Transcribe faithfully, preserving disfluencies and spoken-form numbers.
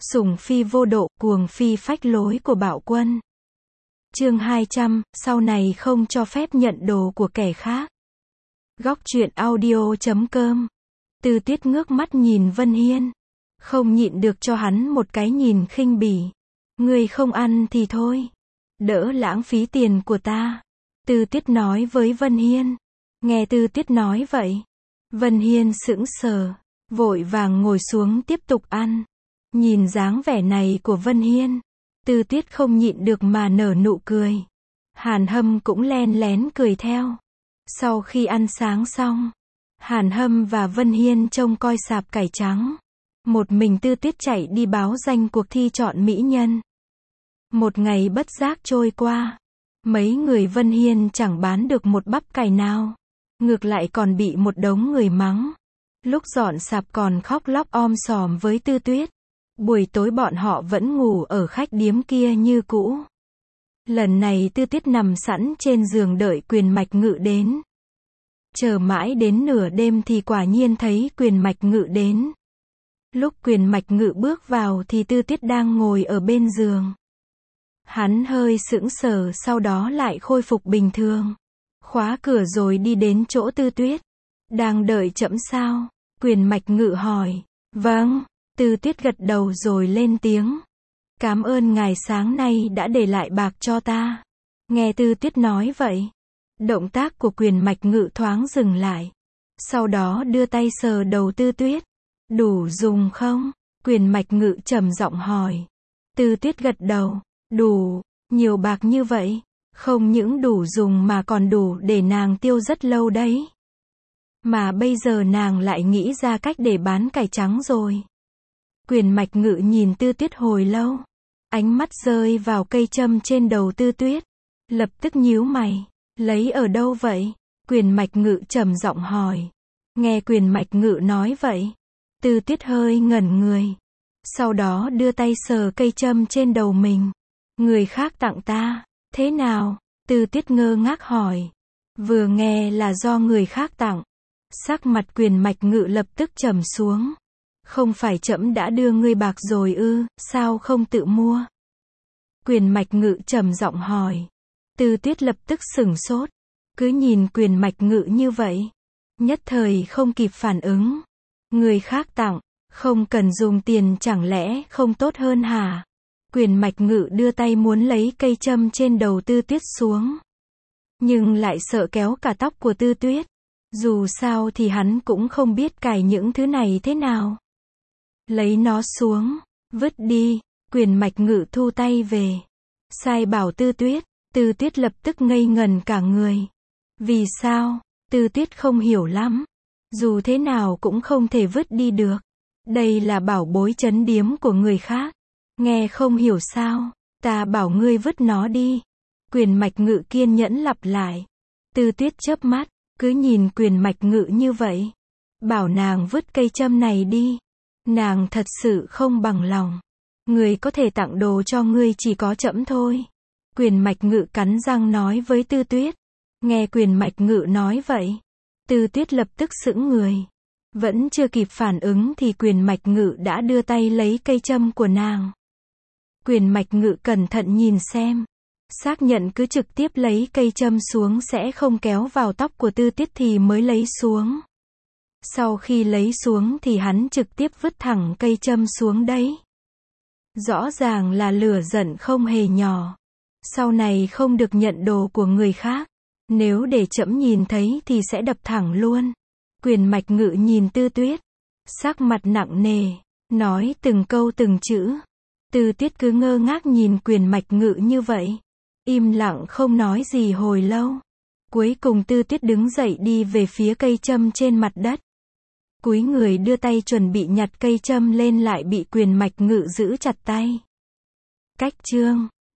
Sủng phi vô độ, cuồng phi phách lối của Bạo Quân. Chương hai trăm, sau này không cho phép nhận đồ của kẻ khác. Góc truyện audio chấm com. Tư Tuyết ngước mắt nhìn Vân Hiên, không nhịn được cho hắn một cái nhìn khinh bỉ. Ngươi không ăn thì thôi, đỡ lãng phí tiền của ta. Tư Tuyết nói với Vân Hiên. Nghe Tư Tuyết nói vậy, Vân Hiên sững sờ, vội vàng ngồi xuống tiếp tục ăn. Nhìn dáng vẻ này của Vân Hiên, Tư Tuyết không nhịn được mà nở nụ cười. Hàn Hâm cũng len lén cười theo. Sau khi ăn sáng xong, Hàn Hâm và Vân Hiên trông coi sạp cải trắng. Một mình Tư Tuyết chạy đi báo danh cuộc thi chọn mỹ nhân. Một ngày bất giác trôi qua, mấy người Vân Hiên chẳng bán được một bắp cải nào, ngược lại còn bị một đống người mắng. Lúc dọn sạp còn khóc lóc om sòm với Tư Tuyết. Buổi tối bọn họ vẫn ngủ ở khách điếm kia như cũ. Lần này Tư Tuyết nằm sẵn trên giường đợi Quyền Mạch Ngự đến. Chờ mãi đến nửa đêm thì quả nhiên thấy Quyền Mạch Ngự đến. Lúc Quyền Mạch Ngự bước vào thì Tư Tuyết đang ngồi ở bên giường. Hắn hơi sững sờ, sau đó lại khôi phục bình thường. Khóa cửa rồi đi đến chỗ Tư Tuyết. Đang đợi chậm sao? Quyền Mạch Ngự hỏi. Vâng. Tư Tuyết gật đầu rồi lên tiếng. Cảm ơn ngài sáng nay đã để lại bạc cho ta. Nghe Tư Tuyết nói vậy, động tác của Quyền Mạch Ngự thoáng dừng lại. Sau đó đưa tay sờ đầu Tư Tuyết. Đủ dùng không? Quyền Mạch Ngự trầm giọng hỏi. Tư Tuyết gật đầu. Đủ. Nhiều bạc như vậy, không những đủ dùng mà còn đủ để nàng tiêu rất lâu đấy. Mà bây giờ nàng lại nghĩ ra cách để bán cải trắng rồi. Quyền Mạch Ngự nhìn Tư Tuyết hồi lâu, ánh mắt rơi vào cây châm trên đầu Tư Tuyết, lập tức nhíu mày. Lấy ở đâu vậy? Quyền Mạch Ngự trầm giọng hỏi. Nghe Quyền Mạch Ngự nói vậy, Tư Tuyết hơi ngẩn người, sau đó đưa tay sờ cây châm trên đầu mình. Người khác tặng ta, thế nào? Tư Tuyết ngơ ngác hỏi. Vừa nghe là do người khác tặng, sắc mặt Quyền Mạch Ngự lập tức trầm xuống. Không phải trẫm đã đưa ngươi bạc rồi ư, sao không tự mua? Quyền Mạch Ngự trầm giọng hỏi. Tư Tuyết lập tức sửng sốt, cứ nhìn Quyền Mạch Ngự như vậy, nhất thời không kịp phản ứng. Người khác tặng, không cần dùng tiền chẳng lẽ không tốt hơn hả? Quyền Mạch Ngự đưa tay muốn lấy cây châm trên đầu Tư Tuyết xuống, nhưng lại sợ kéo cả tóc của Tư Tuyết. Dù sao thì hắn cũng không biết cài những thứ này thế nào. Lấy nó xuống, vứt đi. Quyền Mạch Ngự thu tay về, sai bảo Tư Tuyết. Tư Tuyết lập tức ngây ngần cả người. Vì sao? Tư Tuyết không hiểu lắm. Dù thế nào cũng không thể vứt đi được. Đây là bảo bối trấn điếm của người khác. Nghe không hiểu sao? Ta bảo ngươi vứt nó đi. Quyền Mạch Ngự kiên nhẫn lặp lại. Tư Tuyết chớp mắt, cứ nhìn Quyền Mạch Ngự như vậy. Bảo nàng vứt cây châm này đi. Nàng thật sự không bằng lòng. Người có thể tặng đồ cho ngươi chỉ có trẫm thôi. Quyền Mạch Ngự cắn răng nói với Tư Tuyết. Nghe Quyền Mạch Ngự nói vậy, Tư Tuyết lập tức sững người. Vẫn chưa kịp phản ứng thì Quyền Mạch Ngự đã đưa tay lấy cây châm của nàng. Quyền Mạch Ngự cẩn thận nhìn xem, xác nhận cứ trực tiếp lấy cây châm xuống sẽ không kéo vào tóc của Tư Tuyết thì mới lấy xuống. Sau khi lấy xuống thì hắn trực tiếp vứt thẳng cây châm xuống đấy. Rõ ràng là lửa giận không hề nhỏ. Sau này không được nhận đồ của người khác. Nếu để trẫm nhìn thấy thì sẽ đập thẳng luôn. Quyền Mạch Ngự nhìn Tư Tuyết, sắc mặt nặng nề, nói từng câu từng chữ. Tư Tuyết cứ ngơ ngác nhìn Quyền Mạch Ngự như vậy, im lặng không nói gì hồi lâu. Cuối cùng Tư Tuyết đứng dậy đi về phía cây châm trên mặt đất. Cúi người đưa tay chuẩn bị nhặt cây châm lên lại bị Quyền Mạch Ngự giữ chặt tay. Cách chương